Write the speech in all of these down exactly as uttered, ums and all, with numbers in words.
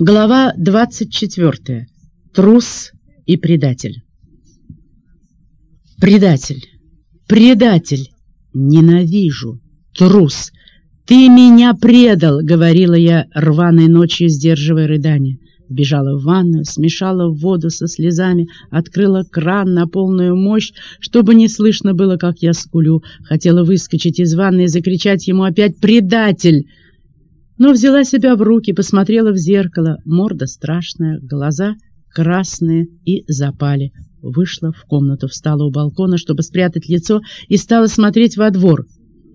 Глава двадцать четвёртая. Трус и предатель. Предатель! Предатель! Ненавижу! Трус! Ты меня предал! — говорила я рваной ночью, сдерживая рыдание. Бежала в ванную, смешала воду со слезами, открыла кран на полную мощь, чтобы не слышно было, как я скулю. Хотела выскочить из ванны и закричать ему опять «Предатель!» Но взяла себя в руки, посмотрела в зеркало. Морда страшная, глаза красные и запали. Вышла в комнату, встала у балкона, чтобы спрятать лицо, и стала смотреть во двор.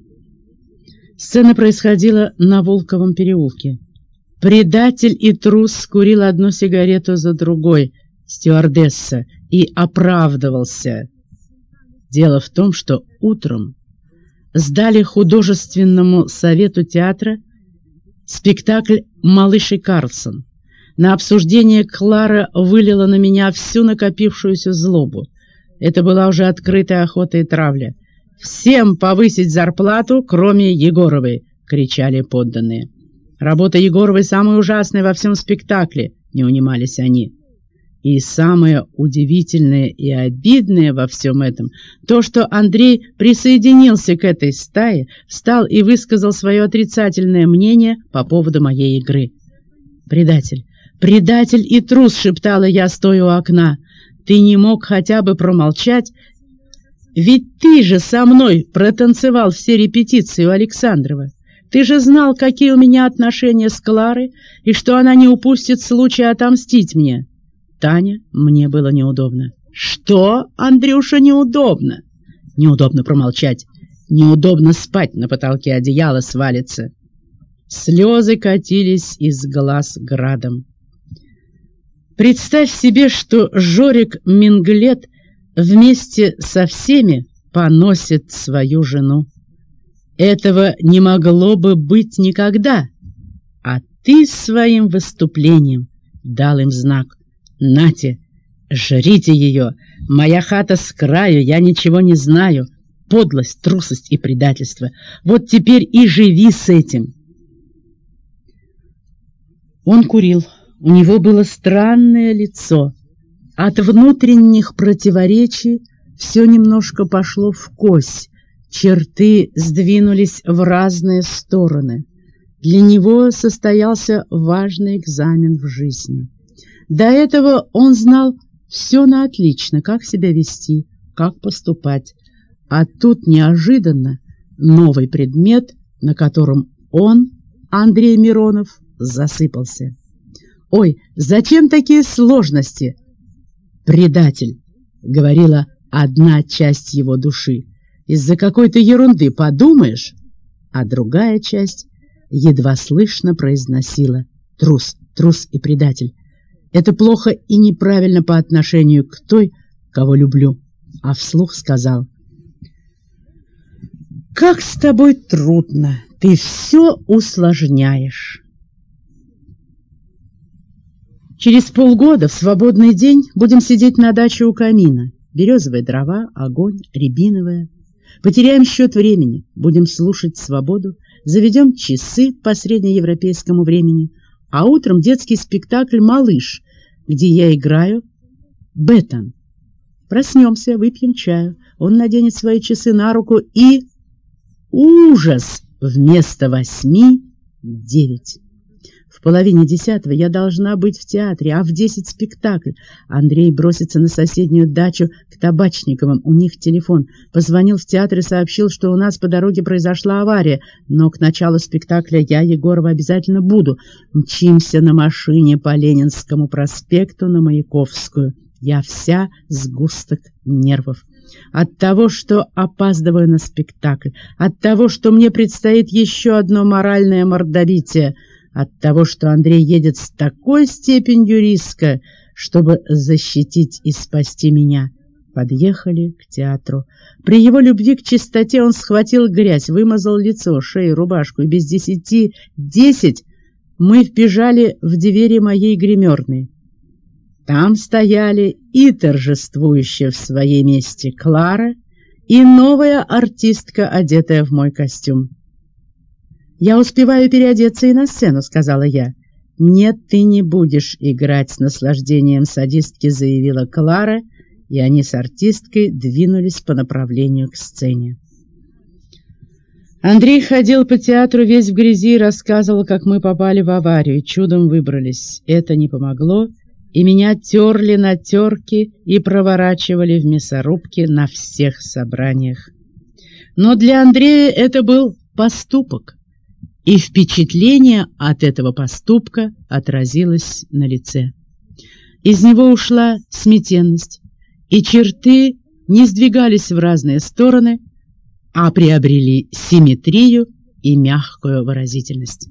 Сцена происходила на Волковом переулке. Предатель и трус курил одну сигарету за другой, стюардесса, и оправдывался. Дело в том, что утром сдали художественному совету театра спектакль «Малыш и Карлсон». На обсуждение Клара вылила на меня всю накопившуюся злобу. Это была уже открытая охота и травля. «Всем повысить зарплату, кроме Егоровой!» — кричали подданные. «Работа Егоровой самая ужасная во всем спектакле!» — не унимались они. И самое удивительное и обидное во всем этом — то, что Андрей присоединился к этой стае, встал и высказал свое отрицательное мнение по поводу моей игры. «Предатель! Предатель и трус!» — шептала я, стоя у окна. «Ты не мог хотя бы промолчать? Ведь ты же со мной протанцевал все репетиции у Александрова. Ты же знал, какие у меня отношения с Кларой, и что она не упустит случая отомстить мне». Таня, мне было неудобно. «Что, Андрюша, неудобно?» «Неудобно промолчать. Неудобно спать, на потолке одеяло свалится». Слезы катились из глаз градом. Представь себе, что Жорик Минглет вместе со всеми поносит свою жену. Этого не могло бы быть никогда. А ты своим выступлением дал им знак. «Нате, жрите ее! Моя хата с краю, я ничего не знаю. Подлость, трусость и предательство. Вот теперь и живи с этим!» Он курил. У него было странное лицо. От внутренних противоречий все немножко пошло вкось. Черты сдвинулись в разные стороны. Для него состоялся важный экзамен в жизни. До этого он знал все на отлично, как себя вести, как поступать. А тут неожиданно новый предмет, на котором он, Андрей Миронов, засыпался. «Ой, зачем такие сложности?» «Предатель», — говорила одна часть его души. «Из-за какой-то ерунды, подумаешь?» А другая часть едва слышно произносила: «Трус, трус и предатель. Это плохо и неправильно по отношению к той, кого люблю». А вслух сказал: «Как с тобой трудно, ты все усложняешь». Через полгода в свободный день будем сидеть на даче у камина. Березовые дрова, огонь, рябиновая. Потеряем счет времени, будем слушать свободу, заведем часы по среднеевропейскому времени, а утром детский спектакль «Малыш», где я играю Беттон. Проснемся, выпьем чаю, он наденет свои часы на руку и... ужас! Вместо восьми — девять. В половине десятого я должна быть в театре, а в десять спектакль. Андрей бросится на соседнюю дачу к Табачниковым, у них телефон. Позвонил в театр и сообщил, что у нас по дороге произошла авария, но к началу спектакля я Егорова обязательно буду. Мчимся на машине по Ленинскому проспекту на Маяковскую. Я вся сгусток нервов. От того, что опаздываю на спектакль, от того, что мне предстоит еще одно моральное мордобитие, от того, что Андрей едет с такой степенью риска, чтобы защитить и спасти меня. Подъехали к театру. При его любви к чистоте он схватил грязь, вымазал лицо, шею, рубашку, и без десяти десять мы вбежали в двери моей гримерной. Там стояли и торжествующая в своей месте Клара, и новая артистка, одетая в мой костюм. «Я успеваю переодеться и на сцену», — сказала я. «Нет, ты не будешь играть с наслаждением садистки», — заявила Клара, и они с артисткой двинулись по направлению к сцене. Андрей ходил по театру весь в грязи и рассказывал, как мы попали в аварию, чудом выбрались. Это не помогло, и меня терли на терки и проворачивали в мясорубке на всех собраниях. Но для Андрея это был поступок, и впечатление от этого поступка отразилось на лице. Из него ушла сметенность, и черты не сдвигались в разные стороны, а приобрели симметрию и мягкую выразительность.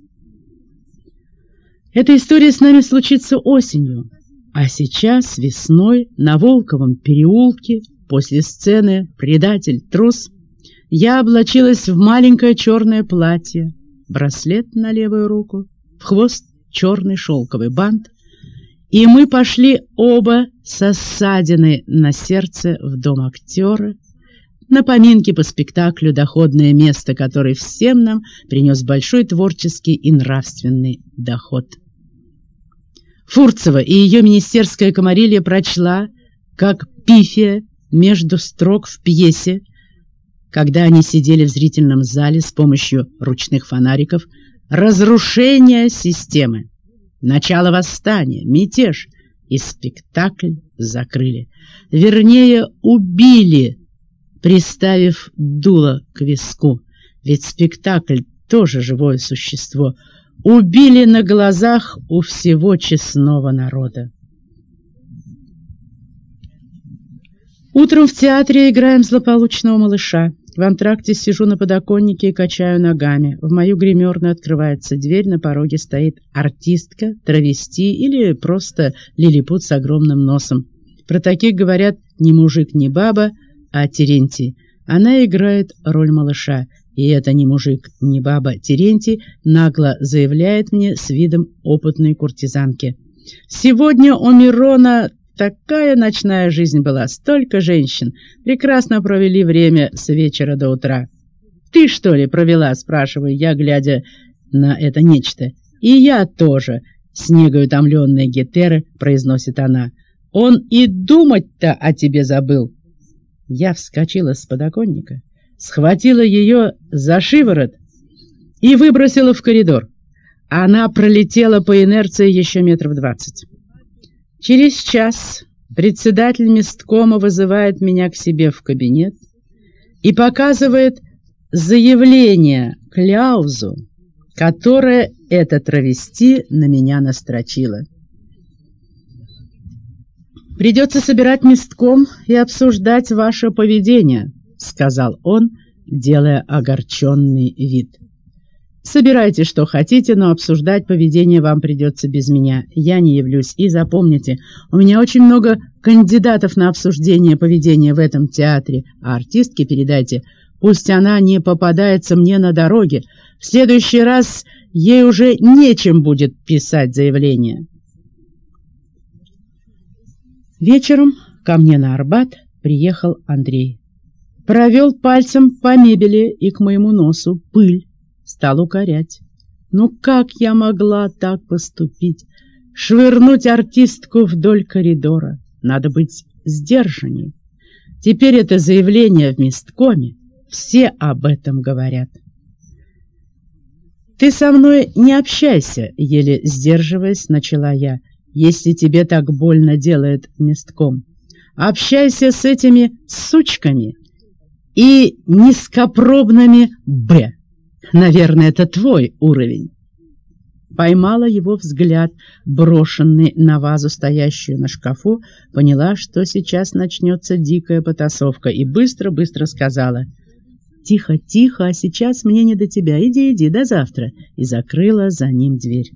Эта история с нами случится осенью, а сейчас, весной, на Волковом переулке, после сцены «Предатель, трус», я облачилась в маленькое черное платье, браслет на левую руку, в хвост черный шелковый бант, и мы пошли оба со ссадиной на сердце в дом актера, на поминки по спектаклю «Доходное место», который всем нам принес большой творческий и нравственный доход. Фурцева и ее министерская комарилья прочла, как Пифия между строк в пьесе, когда они сидели в зрительном зале с помощью ручных фонариков, разрушение системы, начало восстания, мятеж, и спектакль закрыли. Вернее, убили, приставив дуло к виску, ведь спектакль тоже живое существо, убили на глазах у всего честного народа. Утром в театре играем злополучного малыша. В антракте сижу на подоконнике и качаю ногами. В мою гримерную открывается дверь, на пороге стоит артистка, травести или просто лилипут с огромным носом. Про таких говорят не мужик, не баба, а Терентий. Она играет роль малыша, и это не мужик, не баба. Терентий нагло заявляет мне с видом опытной куртизанки: «Сегодня у Мирона такая ночная жизнь была, столько женщин, прекрасно провели время с вечера до утра». «Ты, что ли, провела?» — спрашиваю я, глядя на это нечто. «И я тоже», — с негой утомленной гетеры произносит она. «Он и думать-то о тебе забыл». Я вскочила с подоконника, схватила ее за шиворот и выбросила в коридор. Она пролетела по инерции еще метров двадцать. Через час председатель месткома вызывает меня к себе в кабинет и показывает заявление кляузу, которое эта травести на меня настрочила. «Придется собирать местком и обсуждать ваше поведение», — сказал он, делая огорченный вид. «Собирайте, что хотите, но обсуждать поведение вам придется без меня. Я не явлюсь. И запомните, у меня очень много кандидатов на обсуждение поведения в этом театре, а артистке передайте, пусть она не попадается мне на дороге. В следующий раз ей уже нечем будет писать заявление». Вечером ко мне на Арбат приехал Андрей. Провел пальцем по мебели и к моему носу пыль. Стал укорять. Ну как я могла так поступить? Швырнуть артистку вдоль коридора? Надо быть сдержанней. Теперь это заявление в месткоме. Все об этом говорят. «Ты со мной не общайся», — еле сдерживаясь, начала я, «если тебе так больно делает местком. Общайся с этими сучками и низкопробными «Б». Наверное, это твой уровень». Поймала его взгляд, брошенный на вазу, стоящую на шкафу, поняла, что сейчас начнется дикая потасовка, и быстро-быстро сказала: «Тихо, тихо, а сейчас мне не до тебя, иди, иди, до завтра», и закрыла за ним дверь.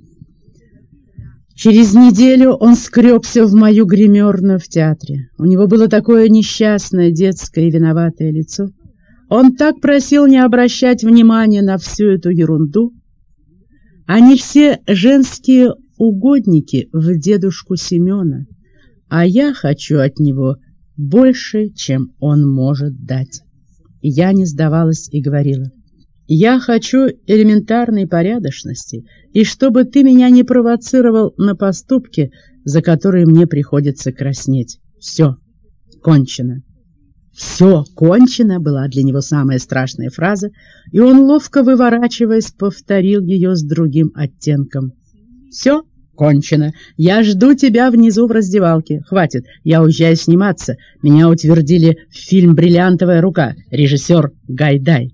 Через неделю он скребся в мою гримерную в театре. У него было такое несчастное, детское и виноватое лицо. Он так просил не обращать внимания на всю эту ерунду. Они все женские угодники в дедушку Семена, а я хочу от него больше, чем он может дать. И я не сдавалась и говорила: Я хочу элементарной порядочности, и чтобы ты меня не провоцировал на поступки, за которые мне приходится краснеть. Все кончено». «Все кончено» была для него самая страшная фраза, и он, ловко выворачиваясь, повторил ее с другим оттенком. «Все кончено. Я жду тебя внизу в раздевалке. Хватит, я уезжаю сниматься. Меня утвердили в фильм «Бриллиантовая рука». Режиссер Гайдай».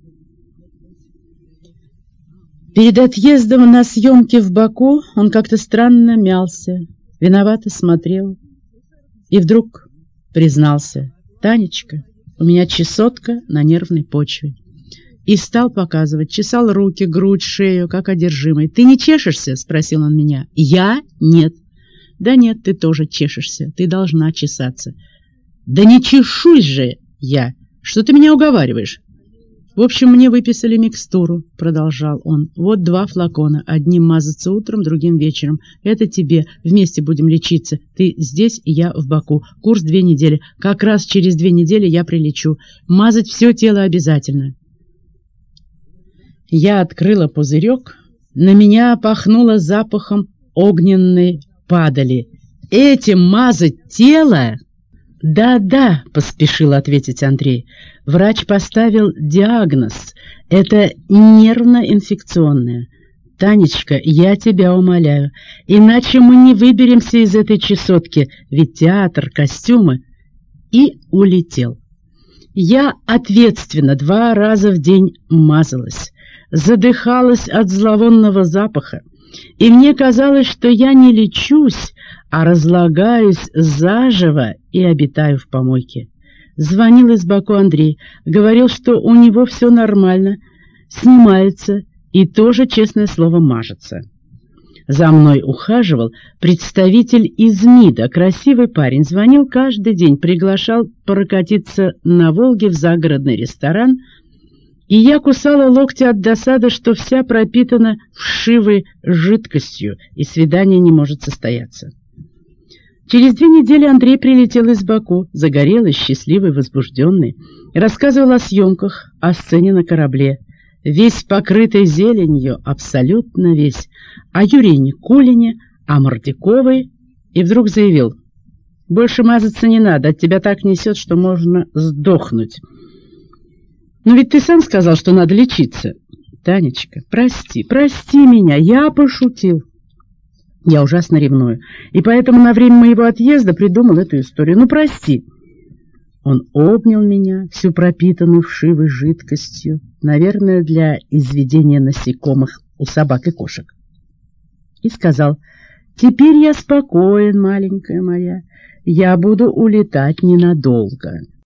Перед отъездом на съемки в Баку он как-то странно мялся, виновато смотрел и вдруг признался: «Танечка, у меня чесотка на нервной почве». И стал показывать, чесал руки, грудь, шею, как одержимый. «Ты не чешешься?» — спросил он меня. «Я? Нет». «Да нет, ты тоже чешешься, ты должна чесаться». «Да не чешусь же я! Что ты меня уговариваешь?» «В общем, мне выписали микстуру», — продолжал он. «Вот два флакона. Одним мазаться утром, другим вечером. Это тебе. Вместе будем лечиться. Ты здесь, и я в Баку. Курс две недели. Как раз через две недели я прилечу. Мазать все тело обязательно». Я открыла пузырек. На меня пахнуло запахом огненной падали. «Этим мазать тело?» «Да-да», — поспешил ответить Андрей. «Врач поставил диагноз. Это нервно-инфекционное. Танечка, я тебя умоляю, иначе мы не выберемся из этой чесотки, ведь театр, костюмы». И улетел. Я ответственно два раза в день мазалась, задыхалась от зловонного запаха, и мне казалось, что я не лечусь, а разлагаюсь заживо и обитаю в помойке. Звонил из Баку Андрей, говорил, что у него все нормально, снимается и тоже, честное слово, мажется. За мной ухаживал представитель из МИДа, красивый парень, звонил каждый день, приглашал прокатиться на Волге в загородный ресторан, и я кусала локти от досады, что вся пропитана вшивой жидкостью, и свидание не может состояться. Через две недели Андрей прилетел из Баку, загорелый, счастливый, возбужденный, рассказывал о съемках, о сцене на корабле, весь покрытый зеленью, абсолютно весь, о Юрии Никулине, о Мордяковой, и вдруг заявил: «Больше мазаться не надо, от тебя так несет, что можно сдохнуть». «Но ведь ты сам сказал, что надо лечиться». «Танечка, прости, прости меня, я пошутил. Я ужасно ревную, и поэтому на время моего отъезда придумал эту историю. Ну, прости». Он обнял меня, всю пропитанную вшивой жидкостью, наверное, для изведения насекомых у собак и кошек, и сказал: «Теперь я спокоен, маленькая моя, я буду улетать ненадолго».